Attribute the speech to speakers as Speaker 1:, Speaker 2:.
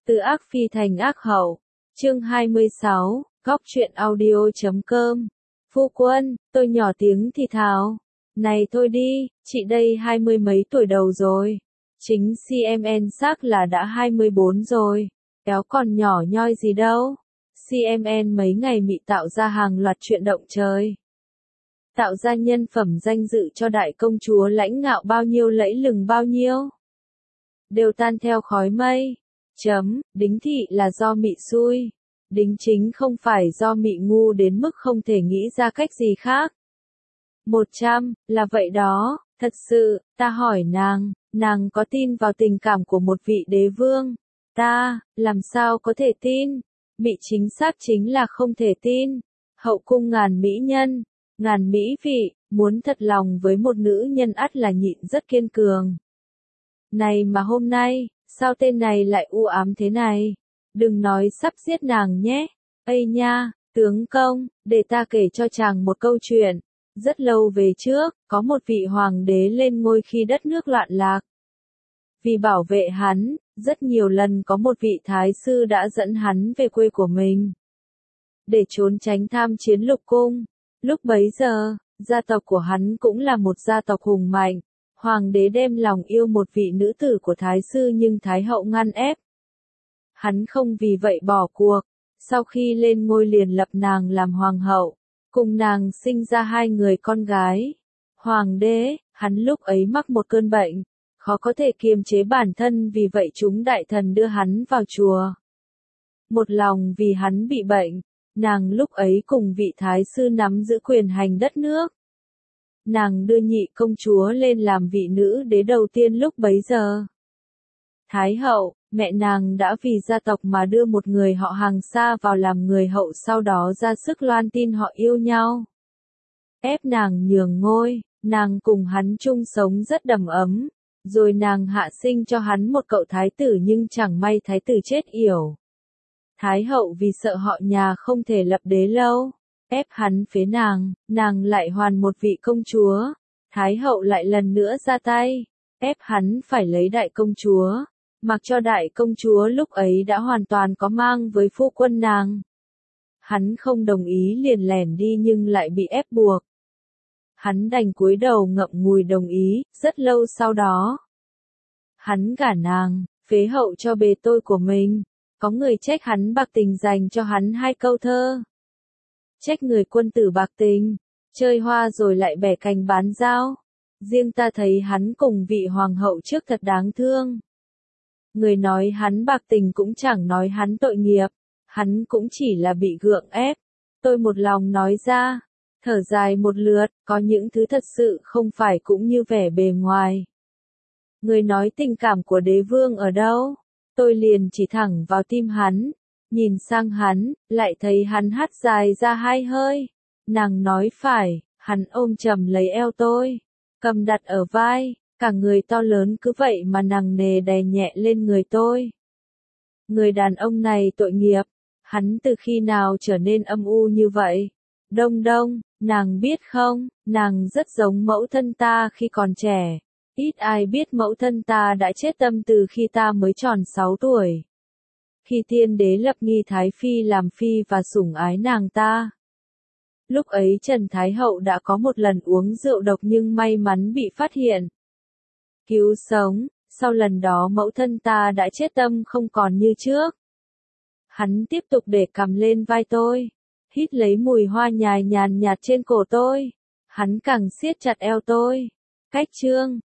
Speaker 1: Từ ác phi thành ác hậu. Chương 26, góc truyện audio.com. Phu quân, tôi nhỏ tiếng thì thào. Này thôi đi, chị đây 20 mấy tuổi đầu rồi. Chính CMN xác là đã 24 rồi. Kéo còn nhỏ nhoi gì đâu. CMN mấy ngày mị tạo ra hàng loạt chuyện động trời. Tạo ra nhân phẩm danh dự cho đại công chúa lãnh ngạo bao nhiêu lẫy lừng bao nhiêu. Đều tan theo khói mây. Đính thị là do mị xui. Đính chính không phải do mị ngu đến mức không thể nghĩ ra cách gì khác. 100, là vậy đó, thật sự, ta hỏi nàng có tin vào tình cảm của một vị đế vương? Ta, làm sao có thể tin? Mị chính xác chính là không thể tin. Hậu cung ngàn mỹ nhân, ngàn mỹ vị, muốn thật lòng với một nữ nhân ắt là nhịn rất kiên cường. Này mà hôm nay, sao tên này lại u ám thế này? Đừng nói sắp giết nàng nhé. Ây nha, tướng công, để ta kể cho chàng một câu chuyện. Rất lâu về trước, có một vị hoàng đế lên ngôi khi đất nước loạn lạc. Vì bảo vệ hắn, rất nhiều lần có một vị thái sư đã dẫn hắn về quê của mình. Để trốn tránh tham chiến lục cung. Lúc bấy giờ, gia tộc của hắn cũng là một gia tộc hùng mạnh. Hoàng đế đem lòng yêu một vị nữ tử của thái sư nhưng thái hậu ngăn ép. Hắn không vì vậy bỏ cuộc. Sau khi lên ngôi liền lập nàng làm hoàng hậu. Cùng nàng sinh ra 2 người con gái. Hoàng đế, hắn lúc ấy mắc một cơn bệnh. Khó có thể kiềm chế bản thân vì vậy chúng đại thần đưa hắn vào chùa. Một lòng vì hắn bị bệnh. Nàng lúc ấy cùng vị thái sư nắm giữ quyền hành đất nước. Nàng đưa nhị công chúa lên làm vị nữ đế đầu tiên lúc bấy giờ. Thái hậu, mẹ nàng đã vì gia tộc mà đưa một người họ hàng xa vào làm người hậu, sau đó ra sức loan tin họ yêu nhau. Ép nàng nhường ngôi, nàng cùng hắn chung sống rất đầm ấm. Rồi nàng hạ sinh cho hắn một cậu thái tử nhưng chẳng may thái tử chết yểu. Thái hậu vì sợ họ nhà không thể lập đế lâu. Ép hắn phế nàng lại hoàn một vị công chúa. Thái hậu lại lần nữa ra tay. Ép hắn phải lấy đại công chúa. Mặc cho đại công chúa lúc ấy đã hoàn toàn có mang với phu quân nàng. Hắn không đồng ý liền lẻn đi nhưng lại bị ép buộc. Hắn đành cúi đầu ngậm ngùi đồng ý, rất lâu sau đó. Hắn gả nàng, phế hậu cho bề tôi của mình. Có người trách hắn bạc tình dành cho hắn 2 câu thơ. Trách người quân tử bạc tình, chơi hoa rồi lại bẻ cành bán dao. Riêng ta thấy hắn cùng vị hoàng hậu trước thật đáng thương. Người nói hắn bạc tình cũng chẳng nói hắn tội nghiệp, hắn cũng chỉ là bị gượng ép. Tôi một lòng nói ra, thở dài một lượt, có những thứ thật sự không phải cũng như vẻ bề ngoài. Người nói tình cảm của đế vương ở đâu? Tôi liền chỉ thẳng vào tim hắn, nhìn sang hắn, lại thấy hắn hắt dài ra 2 hơi. Nàng nói phải, hắn ôm chầm lấy eo tôi, cầm đặt ở vai. Cả người to lớn cứ vậy mà nặng nề đè nhẹ lên người tôi. Người đàn ông này tội nghiệp, hắn từ khi nào trở nên âm u như vậy? Đông Đông, nàng biết không, nàng rất giống mẫu thân ta khi còn trẻ. Ít ai biết mẫu thân ta đã chết tâm từ khi ta mới tròn 6 tuổi. Khi tiên đế lập nghi Thái Phi làm phi và sủng ái nàng ta. Lúc ấy Trần Thái Hậu đã có một lần uống rượu độc nhưng may mắn bị phát hiện. Cứu sống, sau lần đó mẫu thân ta đã chết tâm không còn như trước. Hắn tiếp tục để cằm lên vai tôi, hít lấy mùi hoa nhài nhàn nhạt trên cổ tôi. Hắn càng siết chặt eo tôi. Cách chương,